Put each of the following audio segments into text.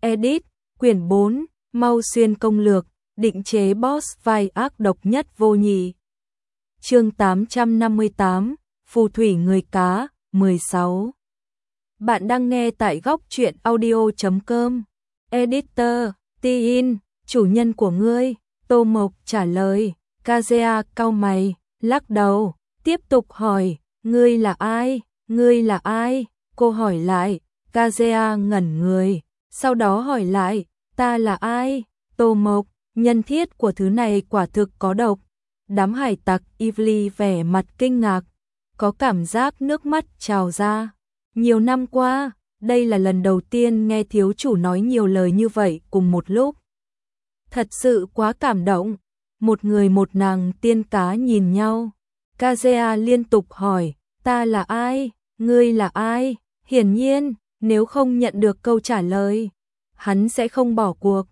Edit, quyển 4, Mau Xuyên công lược, định chế boss vai ác độc nhất vô nhị. Chương 858, Phù thủy người cá, 16. Bạn đang nghe tại góc truyện audio.com. Editor, Tin, chủ nhân của ngươi, Tô Mộc trả lời. Kazuya cau mày, lắc đầu, tiếp tục hỏi, ngươi là ai, ngươi là ai? Cô hỏi lại, Kazuya ngẩn người, sau đó hỏi lại, ta là ai? Tô Mộc, nhân thiết của thứ này quả thực có độc. Đám hải tặc Ivy vẻ mặt kinh ngạc, có cảm giác nước mắt trào ra. Nhiều năm qua, đây là lần đầu tiên nghe thiếu chủ nói nhiều lời như vậy cùng một lúc. Thật sự quá cảm động. Một người một nàng tiên cá nhìn nhau. Kazuya liên tục hỏi, ta là ai, ngươi là ai? Hiển nhiên, nếu không nhận được câu trả lời, hắn sẽ không bỏ cuộc.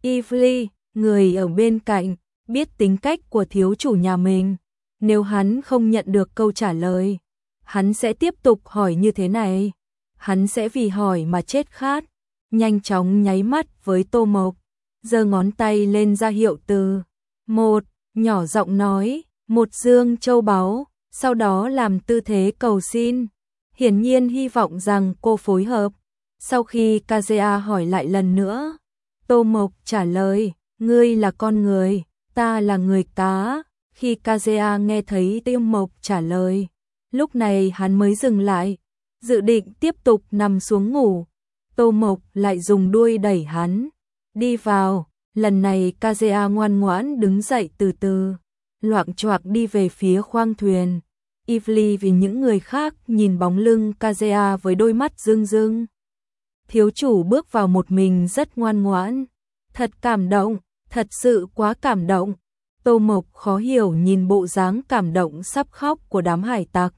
Ivy, người ở bên cạnh, biết tính cách của thiếu chủ nhà mình. Nếu hắn không nhận được câu trả lời, hắn sẽ tiếp tục hỏi như thế này. Hắn sẽ vì hỏi mà chết khát. Nhanh chóng nháy mắt với Tô Mộc, giơ ngón tay lên ra hiệu từ. Một, nhỏ giọng nói, một dương châu báu, sau đó làm tư thế cầu xin. Hiển nhiên hy vọng rằng cô phối hợp. Sau khi Kazuya hỏi lại lần nữa, Tô Mộc trả lời, ngươi là con người, ta là người cá. Khi Kazuya nghe thấy Tô Mộc trả lời, lúc này hắn mới dừng lại, dự định tiếp tục nằm xuống ngủ. Tô Mộc lại dùng đuôi đẩy hắn đi vào. Lần này Kazuya ngoan ngoãn đứng dậy từ từ, loạng choạng đi về phía khoang thuyền. Ivy vì những người khác nhìn bóng lưng Kazuya với đôi mắt rưng rưng. Thiếu chủ bước vào một mình rất ngoan ngoãn. Thật cảm động, thật sự quá cảm động. Tô Mộc khó hiểu nhìn bộ dáng cảm động sắp khóc của đám hải tặc.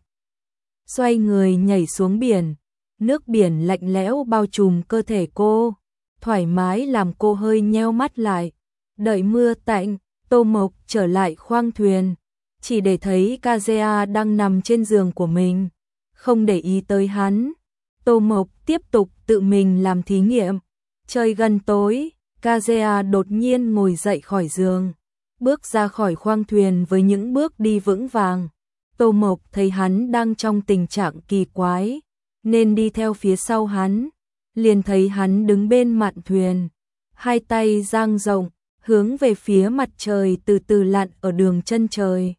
Xoay người nhảy xuống biển, nước biển lạnh lẽo bao trùm cơ thể cô, thoải mái làm cô hơi nheo mắt lại. Đợi mưa tạnh, Tô Mộc trở lại khoang thuyền, chỉ để thấy Kazuya đang nằm trên giường của mình, không để ý tới hắn. Tô Mộc tiếp tục tự mình làm thí nghiệm. Trời gần tối, Kazuya đột nhiên ngồi dậy khỏi giường, bước ra khỏi khoang thuyền với những bước đi vững vàng. Tô Mộc thấy hắn đang trong tình trạng kỳ quái, nên đi theo phía sau hắn. Liền thấy hắn đứng bên mạn thuyền, hai tay dang rộng, hướng về phía mặt trời từ từ lặn ở đường chân trời.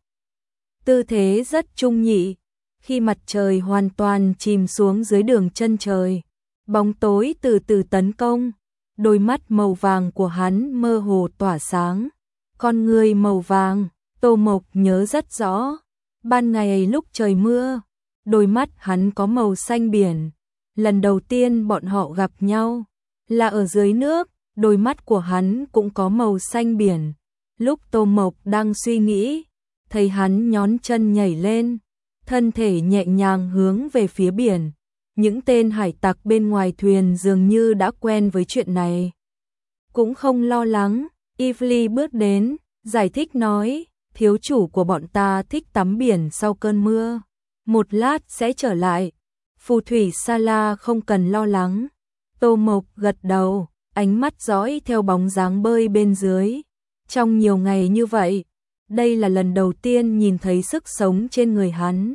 Tư thế rất trung nhị. Khi mặt trời hoàn toàn chìm xuống dưới đường chân trời, bóng tối từ từ tấn công. Đôi mắt màu vàng của hắn mơ hồ tỏa sáng. Con người màu vàng, Tô Mộc nhớ rất rõ. Ban ngày lúc trời mưa, đôi mắt hắn có màu xanh biển. Lần đầu tiên bọn họ gặp nhau là ở dưới nước, đôi mắt của hắn cũng có màu xanh biển. Lúc Tô Mộc đang suy nghĩ, thấy hắn nhón chân nhảy lên, thân thể nhẹ nhàng hướng về phía biển. Những tên hải tặc bên ngoài thuyền dường như đã quen với chuyện này, cũng không lo lắng. Ivy bước đến, giải thích nói, thiếu chủ của bọn ta thích tắm biển sau cơn mưa, một lát sẽ trở lại. Phù thủy Sala không cần lo lắng. Tô Mộc gật đầu, ánh mắt dõi theo bóng dáng bơi bên dưới. Trong nhiều ngày như vậy, đây là lần đầu tiên nhìn thấy sức sống trên người hắn.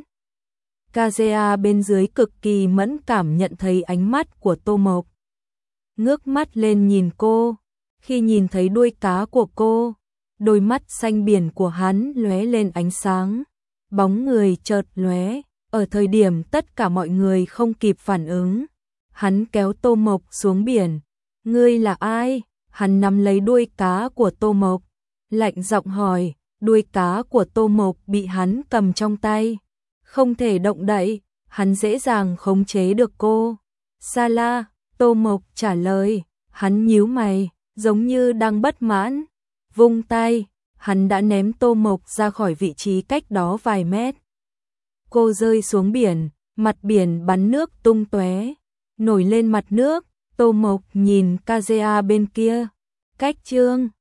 Kazuya bên dưới cực kỳ mẫn cảm nhận thấy ánh mắt của Tô Mộc. Ngước mắt lên nhìn cô, khi nhìn thấy đuôi cá của cô, đôi mắt xanh biển của hắn lóe lên ánh sáng. Bóng người chợt lóe. Ở thời điểm tất cả mọi người không kịp phản ứng, hắn kéo Tô Mộc xuống biển. Ngươi là ai? Hắn nắm lấy đuôi cá của Tô Mộc, lạnh giọng hỏi. Đuôi cá của Tô Mộc bị hắn cầm trong tay, không thể động đậy, hắn dễ dàng khống chế được cô. Sala, Tô Mộc trả lời. Hắn nhíu mày, giống như đang bất mãn. Vung tay, hắn đã ném Tô Mộc ra khỏi vị trí cách đó vài mét. Cô rơi xuống biển, mặt biển bắn nước tung tóe, nổi lên mặt nước. Tô Mộc nhìn Kazuya bên kia. Cách chương